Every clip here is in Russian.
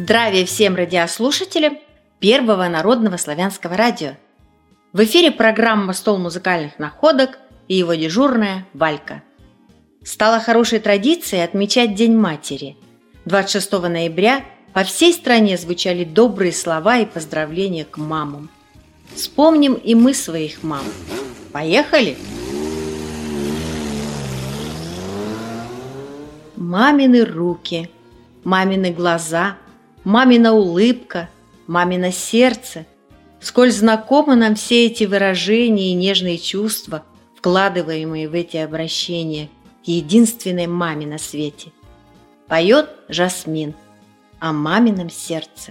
Здравия всем радиослушателям Первого народного славянского радио. В эфире программа «Стол музыкальных находок» и его дежурная Валька. Стало хорошей традицией отмечать День матери. 26 ноября по всей стране звучали добрые слова и поздравления к мамам. Вспомним и мы своих мам. Поехали! Мамины руки, мамины глаза, мамина улыбка, мамино сердце. Сколь знакомы нам все эти выражения и нежные чувства, вкладываемые в эти обращения к единственной маме на свете. Поет Жасмин о мамином сердце.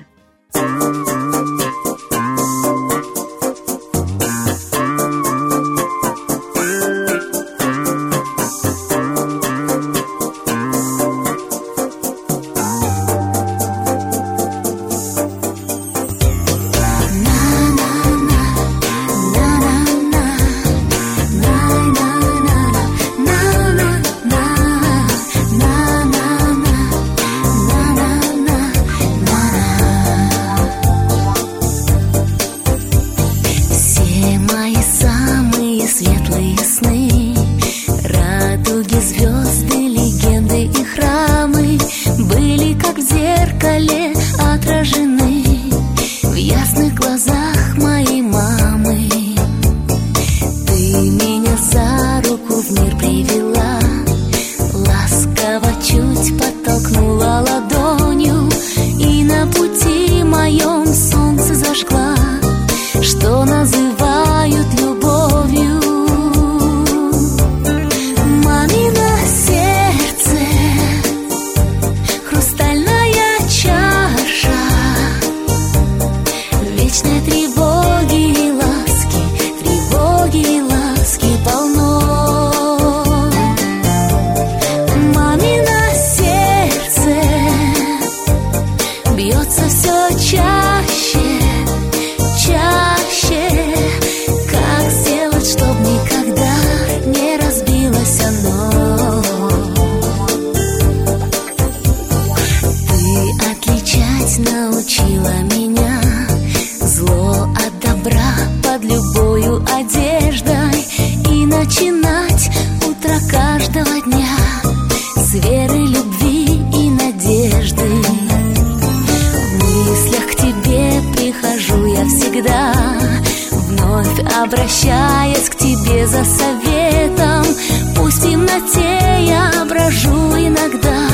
Обращаясь к тебе за советом, пусть в темноте я брожу иногда,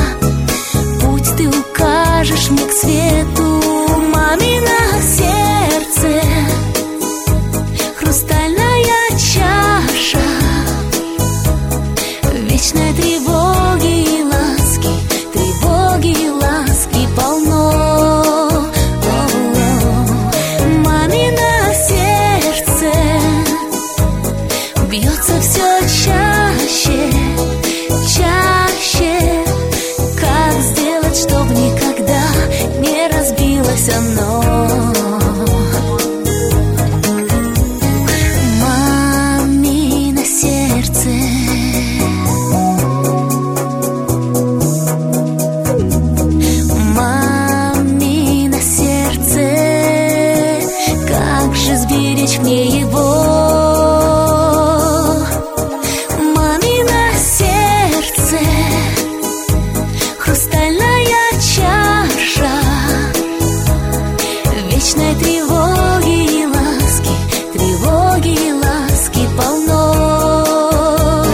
путь ты укажешь мне к свету. Мамино сердце, хрустальная чаша, вечной тревоги и ласки полно. Мамино сердце бьется все чаще, чаще. Как сделать, чтоб никогда не разбилось оно? Мамино сердце. Мамино сердце, как же сберечь мне его? Вечной тревоги и ласки полно.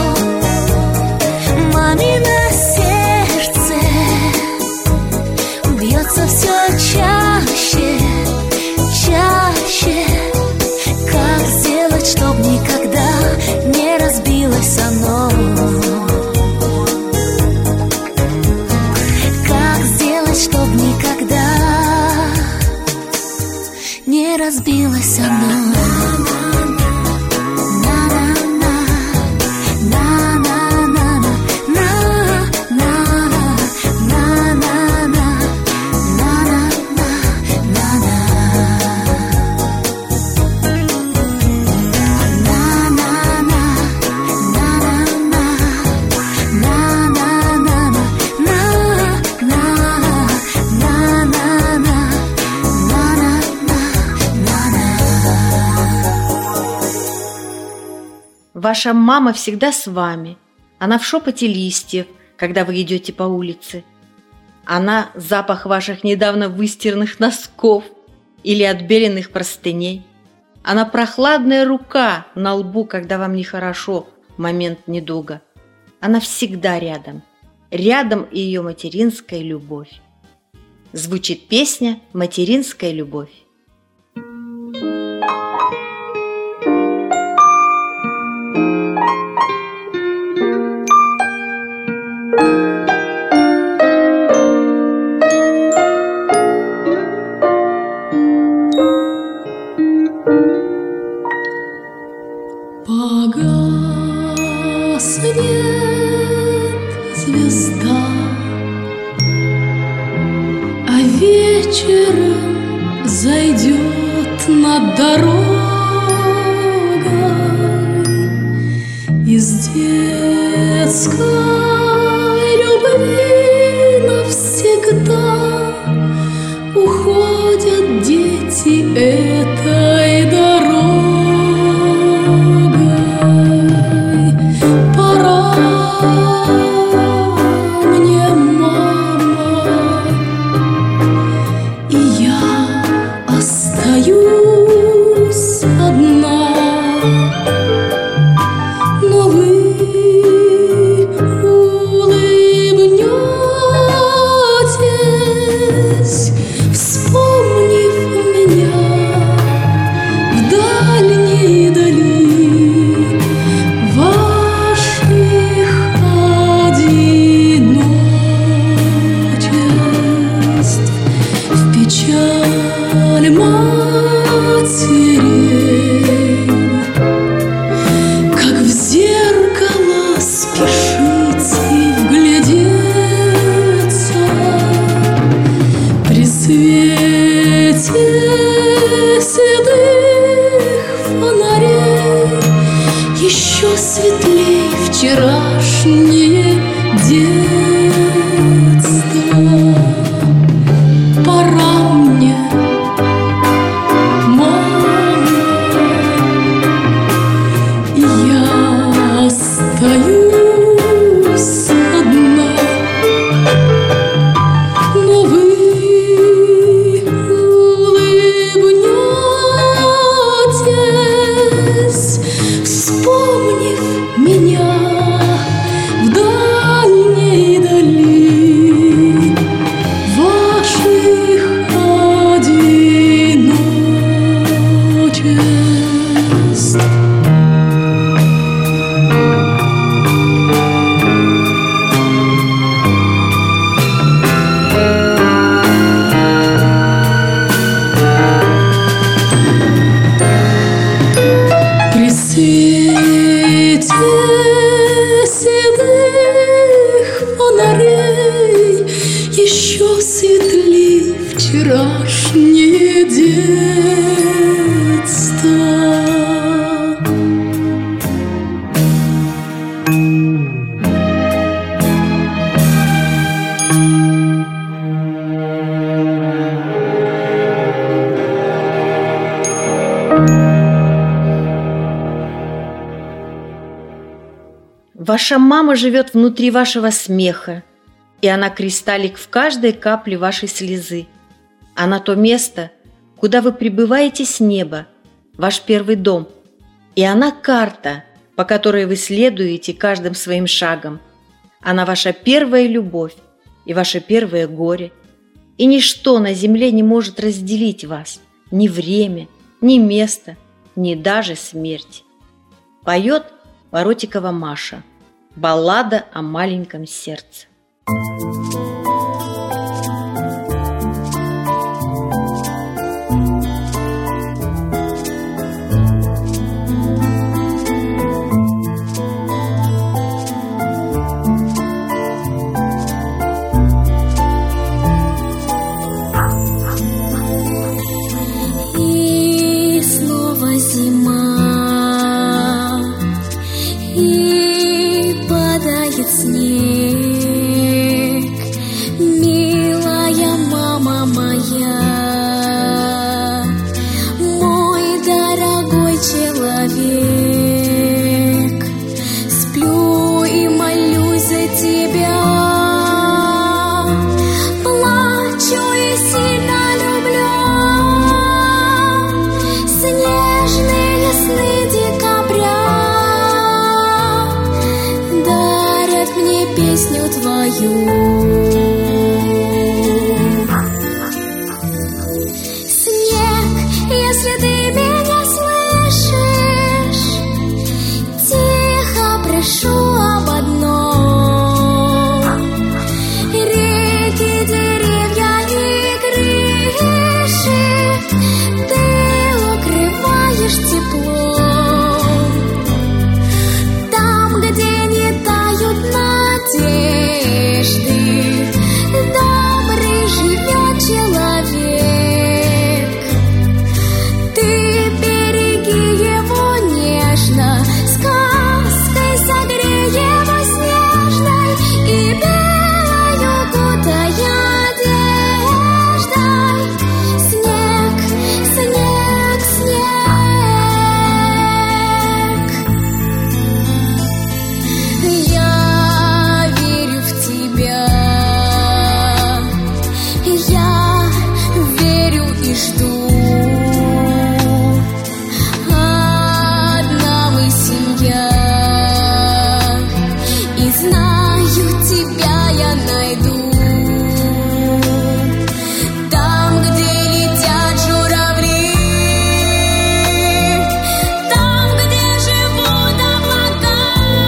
Мамино сердце бьется все чаще, чаще. Как сделать, чтоб никогда не разбилось оно? Как сделать, чтоб никогда не разбилось оно? на Ваша мама всегда с вами. Она в шепоте листьев, когда вы идете по улице. Она запах ваших недавно выстиранных носков или отбеленных простыней. Она прохладная рука на лбу, когда вам нехорошо в момент недуга. Она всегда рядом. Рядом и ее материнская любовь. Звучит песня «Материнская любовь». Погаснет звезда, а вечером зайдет над дорогой из детской любви навсегда уходят дети этой дорогой. Еще светлей вчерашнее детство. Пора мне, мама, и я остаюсь одна. Но вы улыбнетесь, вспомнив меня в дальней дали ваших одиночеств. При свете седых фонарей еще светлей вчерашнее детство. Ваша мама живет внутри вашего смеха, и она кристаллик в каждой капле вашей слезы. Она то место, куда вы прибываете с неба, ваш первый дом. И она карта, по которой вы следуете каждым своим шагом. Она ваша первая любовь и ваше первое горе. И ничто на земле не может разделить вас, ни время, ни место, ни даже смерть. Поет Воротикова Маша. Баллада о маленьком сердце. И снова зима, и падает снег, милая мама моя, мой дорогой человек. Снег, если ты меня слышишь, тихо прошу об одном. Реки, деревья и крыши ты укрываешь теплом. Там, где не тают надежды, добрый живет человек. Ты береги его нежно, сказкой согрей его снежной и белою укутай одеждой. Снег, снег, снег. Я верю в тебя, я верю и жду. Одна мы семья, и знаю, тебя я найду. Там, где летят журавли, там, где живут облака,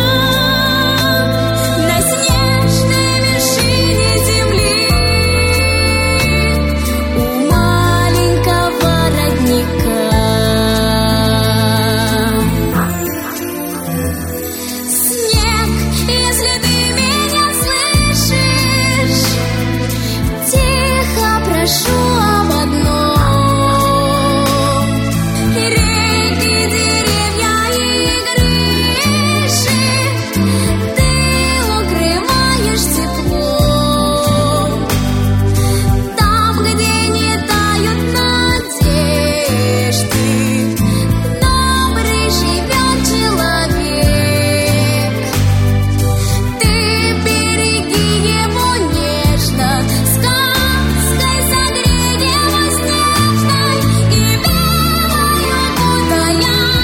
на снежной вершине земли, у маленького родника. Снег, если ты меня слышишь, тихо прошу об одном. Реки, деревья и крыши ты укрываешь теплом. Там, где не тают надежды, добрый живет человек. Ты береги его нежно, сказкой согрей его снежной и белою укутай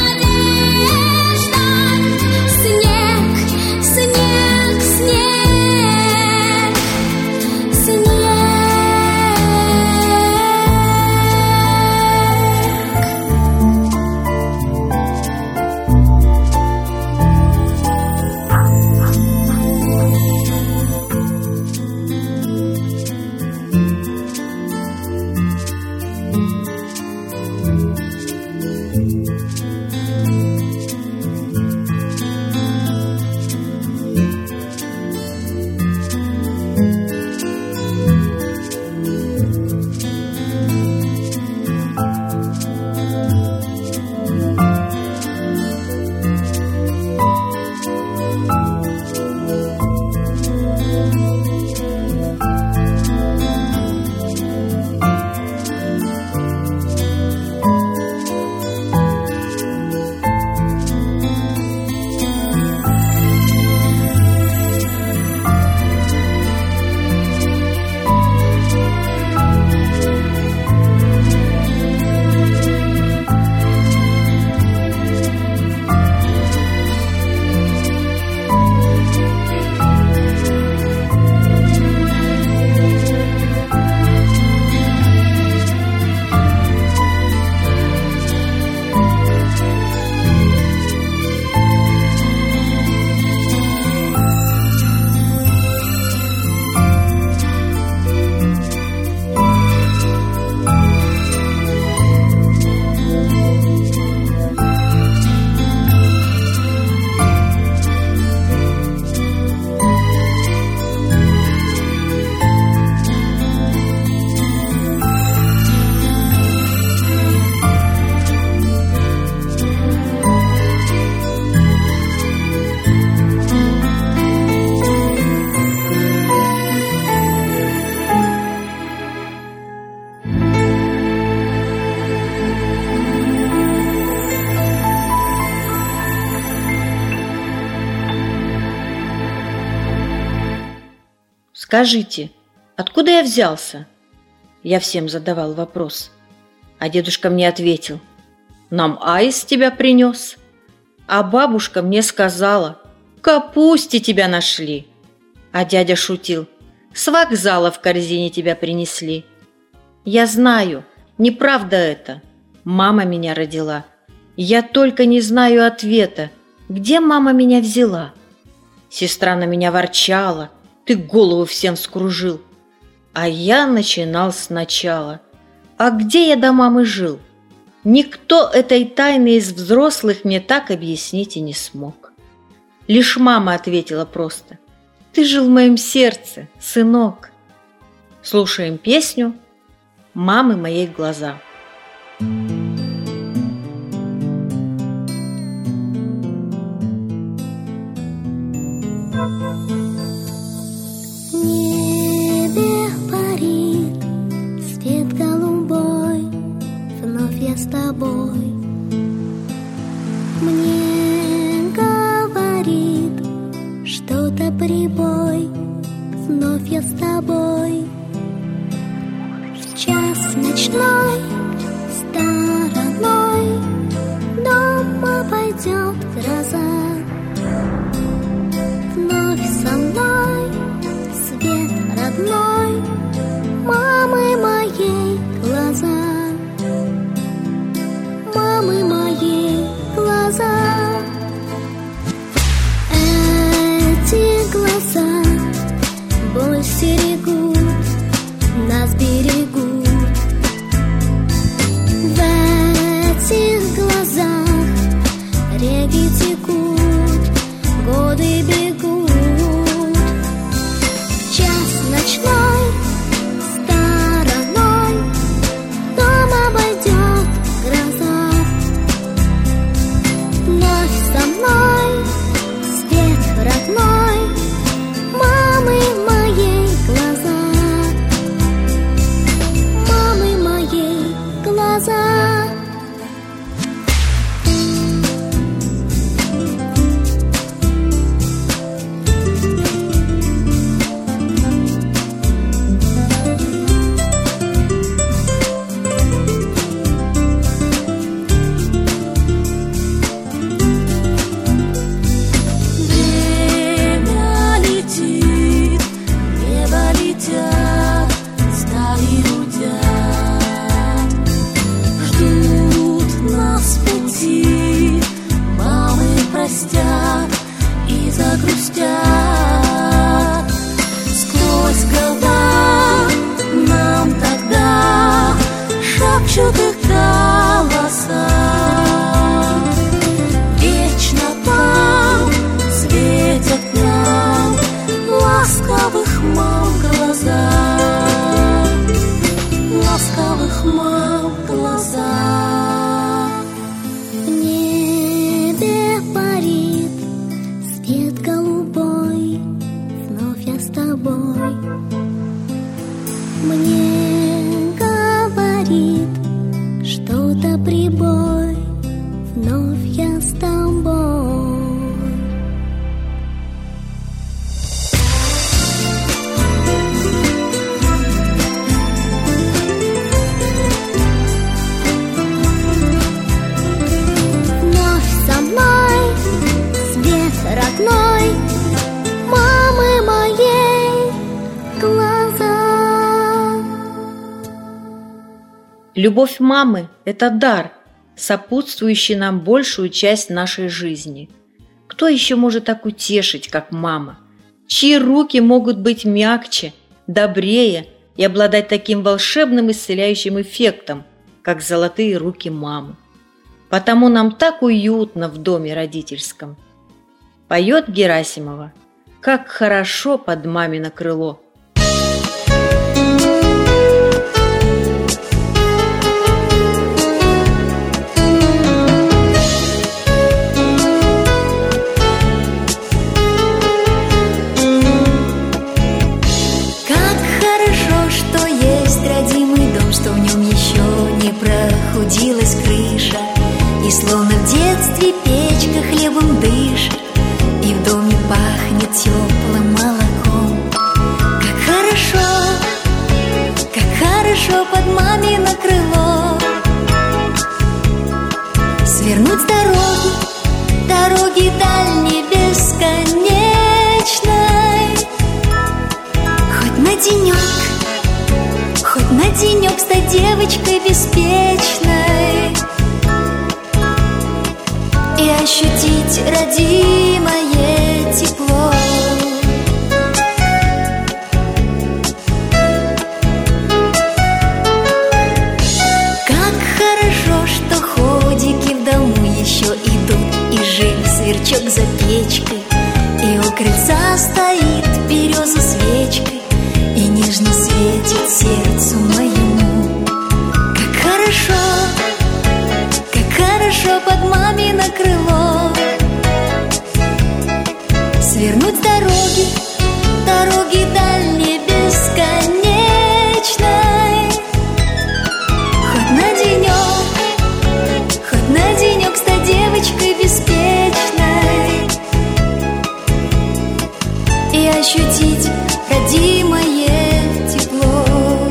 одеждой. Снег, снег, снег, снег. Скажите, откуда я взялся? Я всем задавал вопрос. А дедушка мне ответил: нам аист тебя принес. А бабушка мне сказала: в капусте тебя нашли. А дядя шутил: с вокзала в корзине тебя принесли. Я знаю, неправда это. Мама меня родила. Я только не знаю ответа, где мама меня взяла. Сестра на меня ворчала: ты голову всем вскружил. А я начинал сначала. А где я до мамы жил? Никто этой тайны из взрослых мне так объяснить и не смог. Лишь мама ответила просто: ты жил в моем сердце, сынок. Слушаем песню «Мамы моей глаза». Небе парит свет голубой, вновь я с тобой. Мне говорит что-то прибой, вновь я с тобой. В час ночной стороной дома пойдет гроза. Вновь со мной свет родной мамы моей глаза. Мамы моей глаза. Эти глаза боль стерегут, нас берегут. В этих глазах реки текут, годы бегут. Час ночной стороной дом обойдет гроза. Вновь со мной свет родной мамы моей глаза. Мамы моей глаза. И загрустят сквозь года. Нам тогда шепчут их голоса. Вечно там светят нам ласковых мам глаза. Ласковых мам глаза. Свет голубой, вновь я с тобой. Мне говорит что-то прибой, вновь я с тобой. Вновь со мной свет родной мамы моей глаза. Любовь мамы – это дар, сопутствующий нам большую часть нашей жизни. Кто еще может так утешить, как мама? Чьи руки могут быть мягче, добрее и обладать таким волшебным исцеляющим эффектом, как золотые руки мамы? Потому нам так уютно в доме родительском. Поет Герасимова: как хорошо под мамино крыло. Как хорошо, что есть родимый дом, что в нем еще не прохудилась крыша, и словно в детстве печка хлебом дышит, и в доме пахнет теплым молоком. Как хорошо под мамино крыло. Свернуть с дороги дальней бесконечной, денек стать девочкой беспечной и ощутить родимое тепло. Как хорошо, что ходики в дому еще идут, и жил сверчок за печкой, и у крыльца стоит береза свечкой, и нежно светит сердцу моему. Как хорошо под мамино крыло свернуть с дороги, дороги дальней бесконечной. Хоть на денек стать девочкой беспечной и ощутить родимое тепло.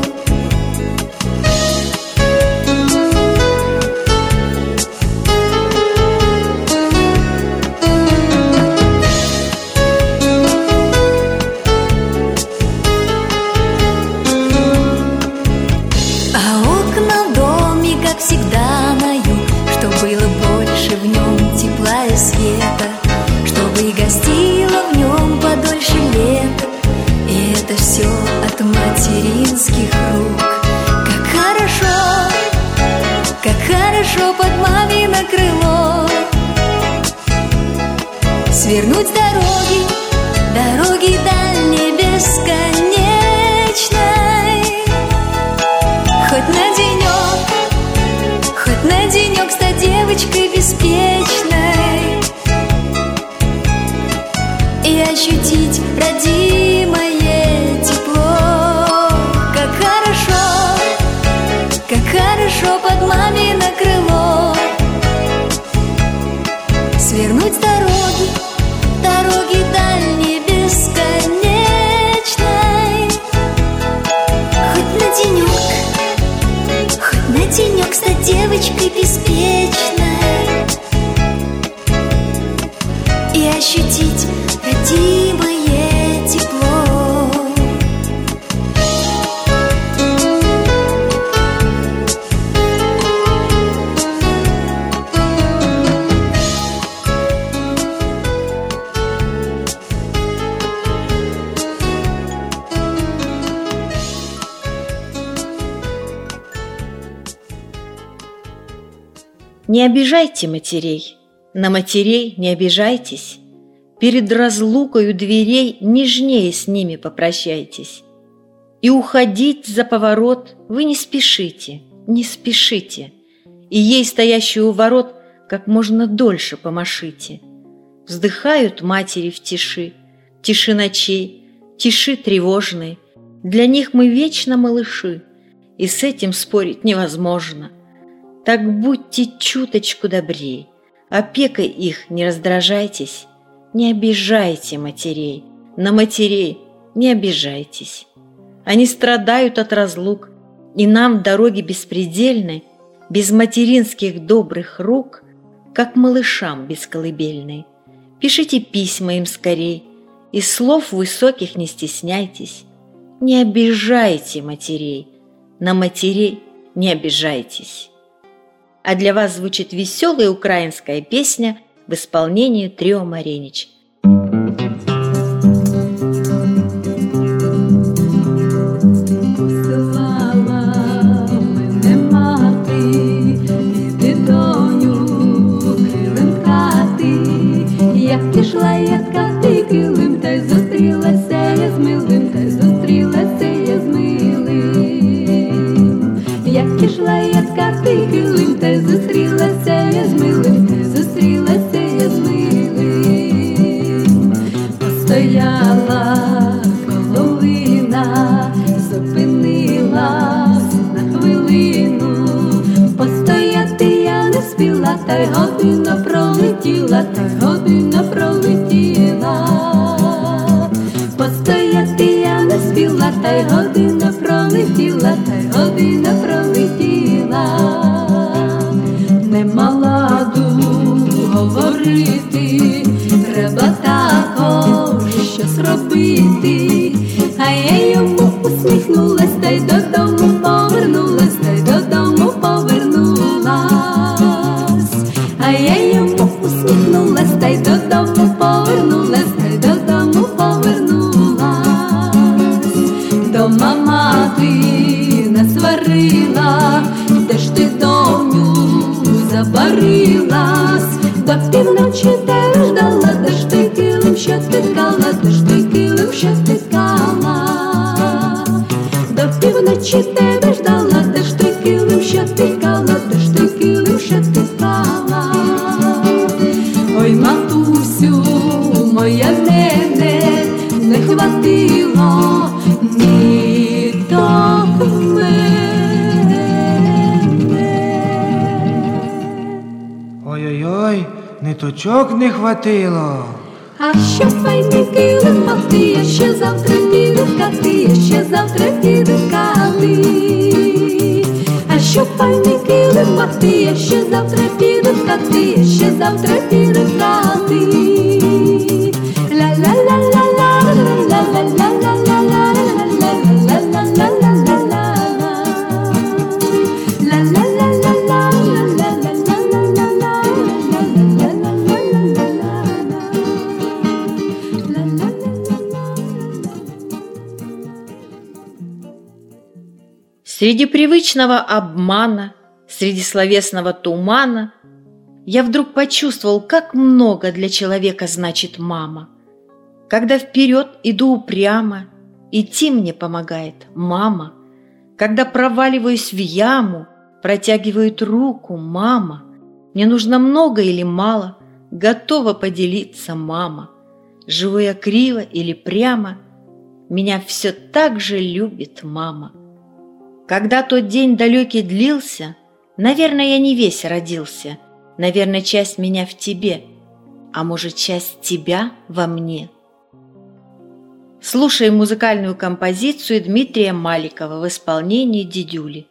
А окна в доме, как всегда, на юг, чтоб было больше в нем тепла и света, чтобы и гостило в нем подольше лета. И это все от материнских рук. Как хорошо под мамино крыло свернуть с дороги, дороги дальней бесконечной. Хоть на денек стать девочкой беспечной и ощутить родимое тепло. Как хорошо под мамино крыло свернуть с дороги, дороги дальней бесконечной. Хоть на денек стать девочкой беспечной и ощутить родимое тепло. Не обижайте матерей, на матерей не обижайтесь, перед разлукою дверей нежнее с ними попрощайтесь. И уходить за поворот вы не спешите, не спешите, и ей, стоящую у ворот, как можно дольше помашите. Вздыхают матери в тиши, тиши ночей, тиши тревожной, для них мы вечно малыши, и с этим спорить невозможно. Так будьте чуточку добрей, опекой их не раздражайтесь, не обижайте матерей, на матерей не обижайтесь. Они страдают от разлук, и нам в дороге беспредельной, без материнских добрых рук, как малышам без колыбельной. Пишите письма им скорей, и слов высоких не стесняйтесь. Не обижайте матерей, на матерей не обижайтесь. А для вас звучит веселая украинская песня в исполнении трио Маренич. Як пішла я з хати килим, та й зустрілася я з милим, та й зустрілася я з милим. Як пішла я з хати килим, та й зустрілася я з милим, та й зустрілася я з милим. Постояла коловина, зупинилась на хвилину. Постояти я не спіла, та й година пролетіла, та й година пролетіла. Постояти я не спіла, та й година пролетіла, та й година пролетіла. Нема ладу говорити, треба також щось робити. А я йому усміхнулась, та й додому повернулась. я йому усміхнулась, та й додому повернулась, та й додому повернулась. Дома мати насварила, де ж ти, доню, забарилась? До півночі тебе ждала, де ж ти килим, що ти ткала, де ж ти килим, що ти ткала? До півночі тебе ждала, де ж ти килим, що ти ткала, де ж ти килим, що ти ткала? Ой, матусю, моя мене не хватило ніток в мене. Ой-ой-ой, ниточок не хватило. А що файний килим мати, я ще завтра піду ткати, я ще завтра піду ткати. А що файний килим мати, я ще завтра піду ткати, я ще завтра піду ткати. Среди привычного обмана, среди словесного тумана я вдруг почувствовал, как много для человека значит мама. Когда вперед иду упрямо, идти мне помогает мама. Когда проваливаюсь в яму, протягивает руку мама. Мне нужно много или мало, готова поделиться мама. Живу я криво или прямо, меня все так же любит мама. Когда тот день далекий длился, наверное, я не весь родился, наверное, часть меня в тебе, а может, часть тебя во мне. Слушаем музыкальную композицию Дмитрия Маликова в исполнении Дидюли.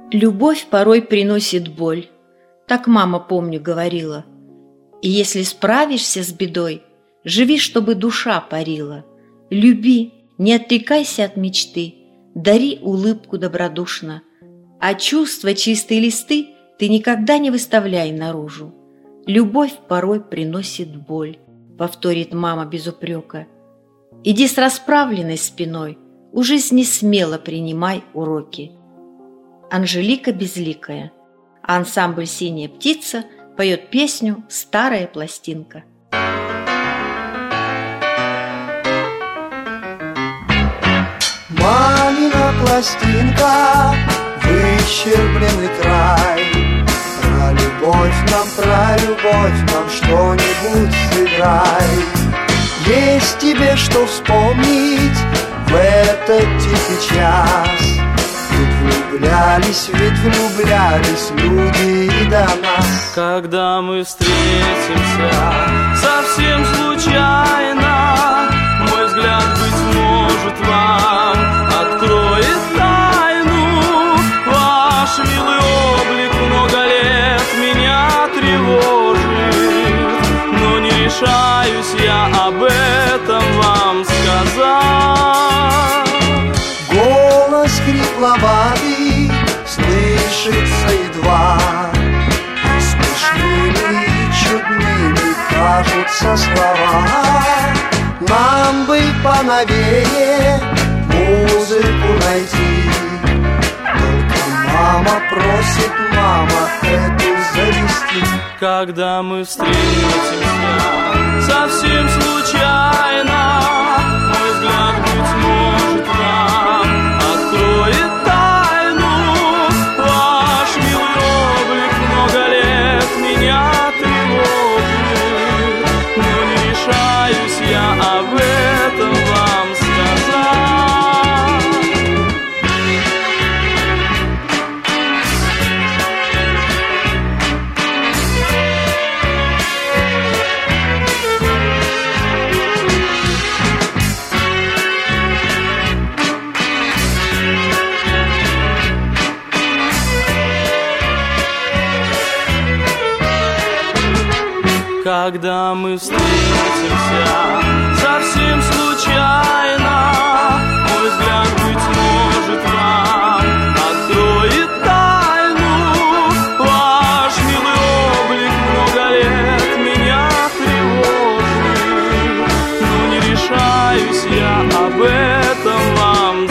Любовь порой приносит боль, так мама, помню, говорила. И если справишься с бедой, живи, чтобы душа парила. Люби, не отрекайся от мечты, дари улыбку добродушно. А чувства, чистые листы ты никогда не выставляй наружу. Любовь порой приносит боль, повторит мама без упрека. Иди с расправленной спиной, у жизни смело принимай уроки. Анжелика Безликая. Ансамбль «Синяя птица» поет песню «Старая пластинка». Мамина пластинка, выщербленный край. Про любовь нам что-нибудь сыграй. Есть тебе что вспомнить в этот тихий час. Ведь влюблялись люди и до нас. Когда мы встретимся совсем случайно, мой взгляд, быть может, вам откроет тайну. Ваш милый облик много лет меня тревожит, но не решаюсь я об этом вам сказать. Голос хрипловатый слышится едва, смешными и чудными кажутся слова. Нам бы поновее музыку найти, только мама просит, мама, эту завести. Когда мы встретимся совсем случайно, мой взгляд, быть может, вам откроет тайну. Ваш милый облик много лет меня тревожит, но не решаюсь я об этом вам сказать. Когда мы встретимся совсем случайно, мой взгляд, быть может, вам откроет тайну. Ваш милый облик много лет меня тревожит, но не решаюсь я об этом вам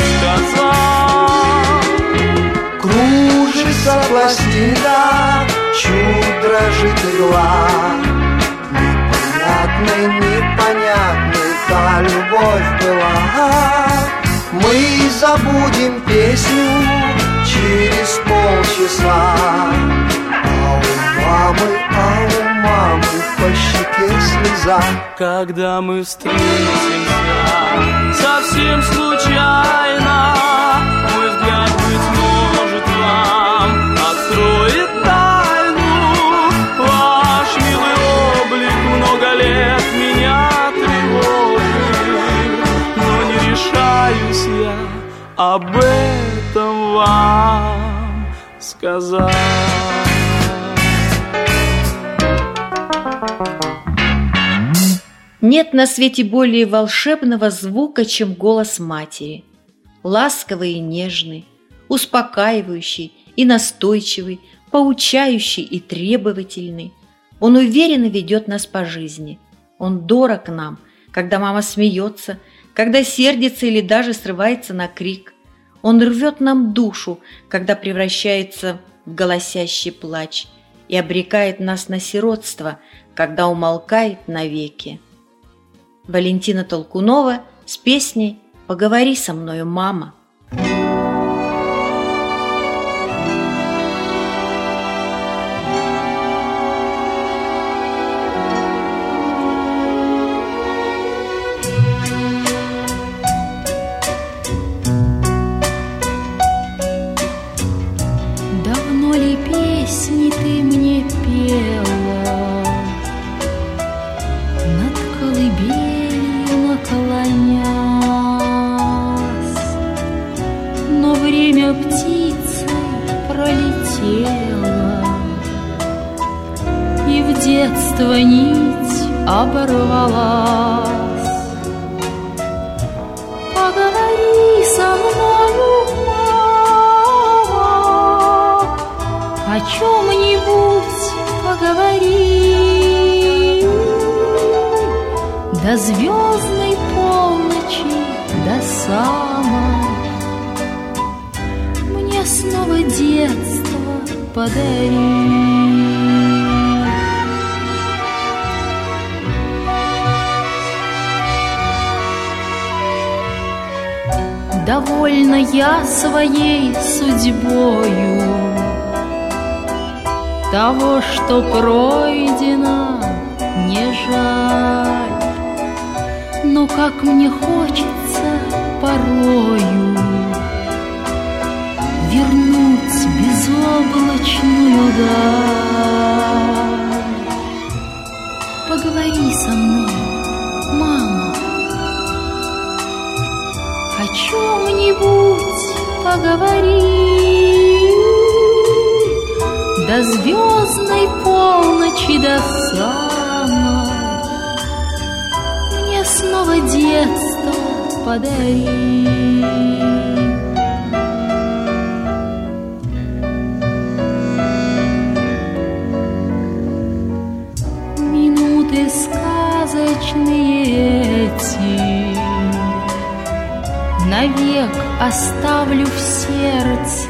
сказать. Кружится пластина, чуть дрожит игла. Непонятной та любовь была. Мы забудем песню через полчаса, а у мамы по щеке слеза. Когда мы встретимся совсем случайно, мой взгляд, быть может, вам откроет тайну. Ваш милый облик много лет меня тревожит, но не решаюсь я об этом вам сказать. Нет на свете более волшебного звука, чем голос матери. Ласковый и нежный, успокаивающий и настойчивый, поучающий и требовательный. Он уверенно ведет нас по жизни. Он дорог нам, когда мама смеется, когда сердится или даже срывается на крик. Он рвет нам душу, когда превращается в голосящий плач, и обрекает нас на сиротство, когда умолкает навеки. Валентина Толкунова с песней «Поговори со мною, мама». Давно ли песни ты мне пела, над колыбелью наклонясь? Но время птицей пролетело, хотела, и в детство нить оборвалась. Поговори со мною, мама, о чем-нибудь поговори. До звездной полночи, до самой, мне снова детство подари. Довольна я своей судьбою, того, что пройдено, не жаль. Но как мне хочется порою вернуть безоблачную даль. Поговори со мной, мама, о чем-нибудь поговори. До звездной полночи, до самой, мне снова детство подари. Минуты сказочные эти навек оставлю в сердце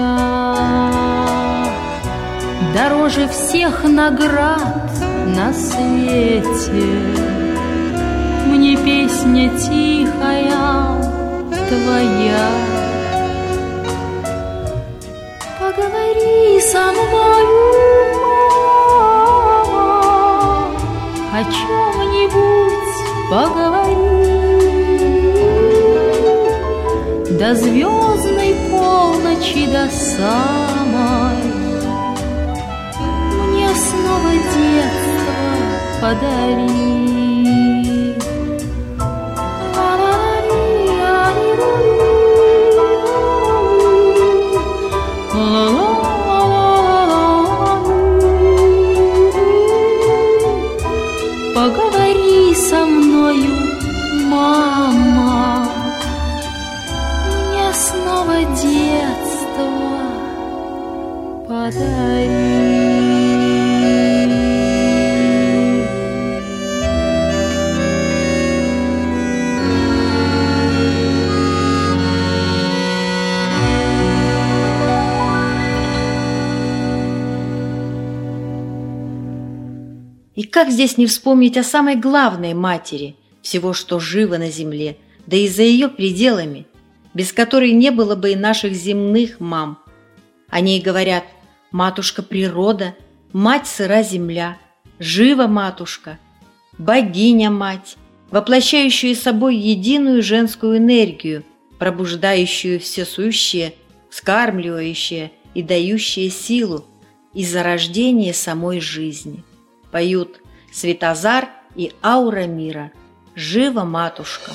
я. Дороже всех наград на свете мне песня тихая твоя. Поговори со мною, мама, о чем-нибудь поговори. До звездной полночи, до самой, мне снова детство подари. Поговори со мною, мама, мне снова детство подари. И как здесь не вспомнить о самой главной матери всего, что живо на земле, да и за ее пределами, без которой не было бы и наших земных мам. О ней говорят: матушка природа, мать сыра земля, жива матушка, богиня-мать, воплощающая собой единую женскую энергию, пробуждающую все сущее, вскармливающее и дающее силу и зарождение самой жизни. Поют Светозар и Аура мира. Жива матушка!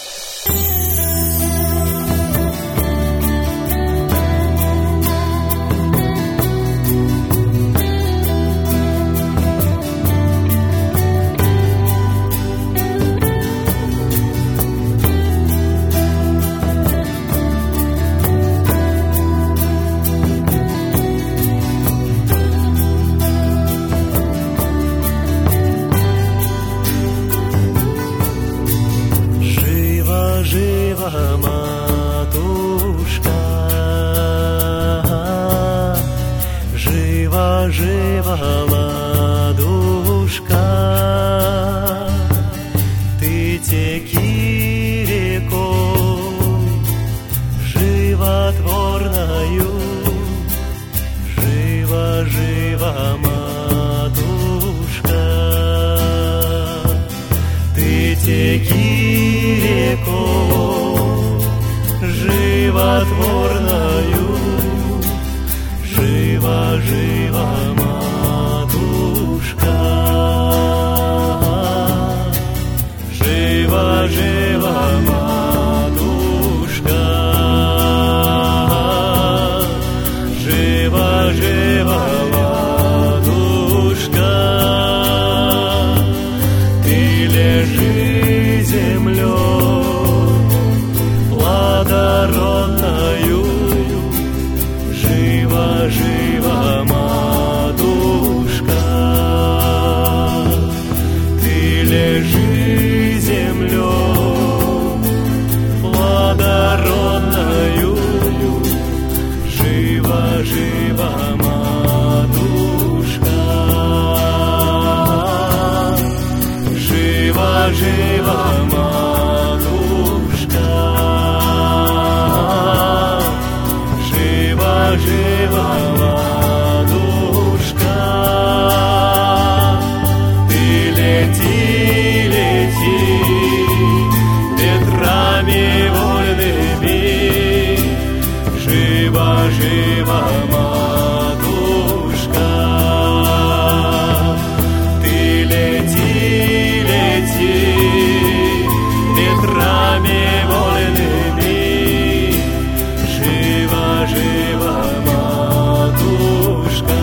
Матушка, жива, жива, ладушка, ты теки рекой животворною, жива, жива, матушка, ты теки рекой животворною, жива, жива, матушка, жива, жива, матушка, жива, жива. жива, матушка. Ты лети, лети ветрами вольными, жива, жива, матушка.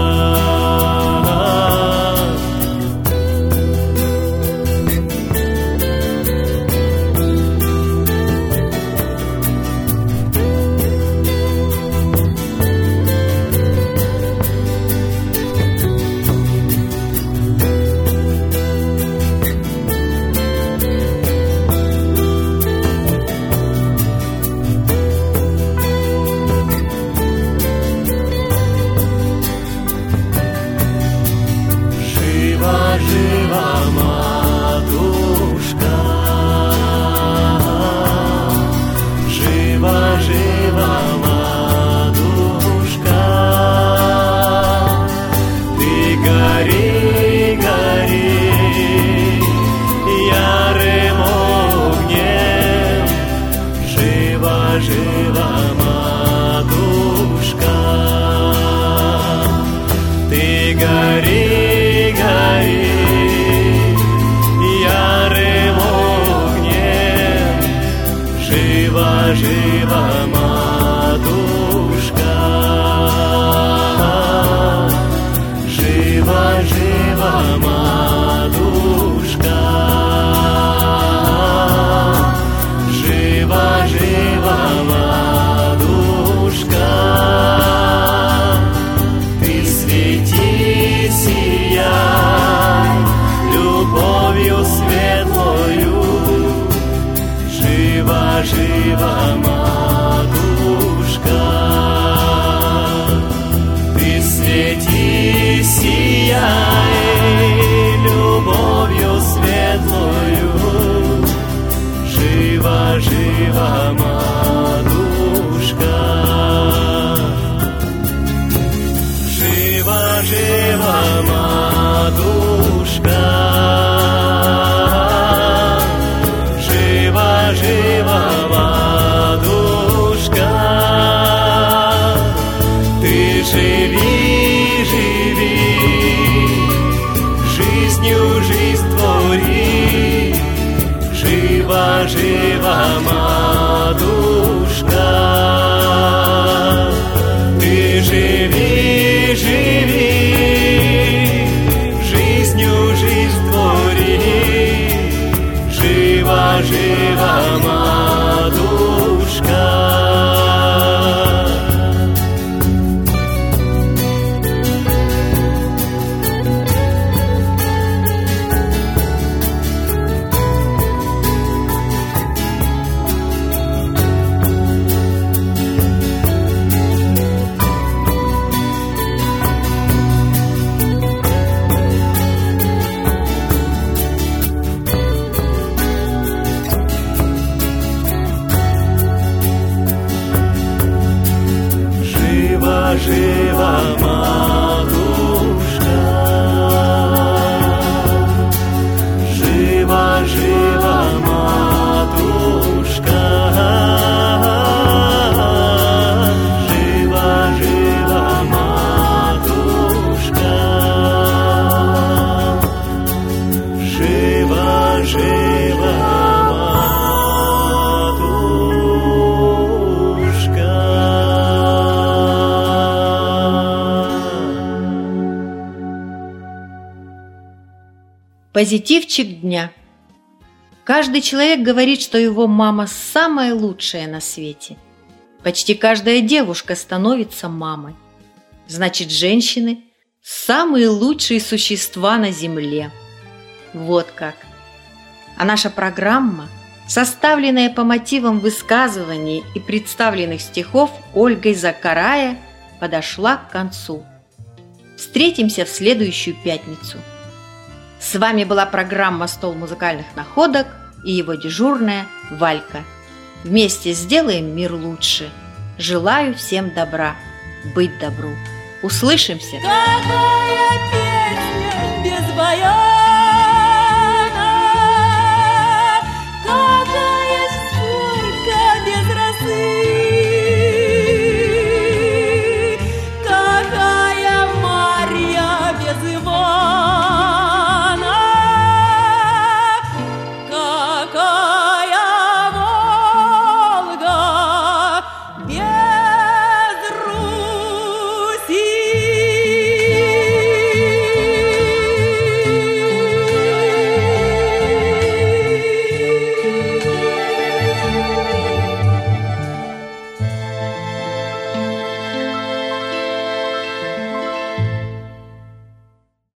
Жива, матушка, жива, жива, матушка. Ты гори, гори ярым огнем, жива, жива, матушка. Ты гори, гори ярым огнем, жива, жива, матушка. Жива, жива, матушка. Жива, жива, матушка. Ты свети, сияй любовью светлою, жива, жива, матушка. Ты свети, сияй любовью светлою, жива, жива, матушка. Жива, жива, матушка. Жива, жива, матушка. Ты живи, живи, жизнью жизнь твори, жива, жива, матушка. Ты живи, живи, жизнью жизнь твори, жива, жива, матушка. Жива, матушка. Жива, жива, матушка. Жива, жива, матушка. Жива, жива, матушка. Позитивчик дня. Каждый человек говорит, что его мама самая лучшая на свете. Почти каждая девушка становится мамой. Значит, женщины – самые лучшие существа на земле. Вот как. А наша программа, составленная по мотивам высказываний и представленных стихов Ольгой Закарая, подошла к концу. Встретимся в следующую пятницу. С вами была программа «Стол музыкальных находок» и его дежурная Валька. Вместе сделаем мир лучше. Желаю всем добра, быть добру. Услышимся! Какая песня без боя!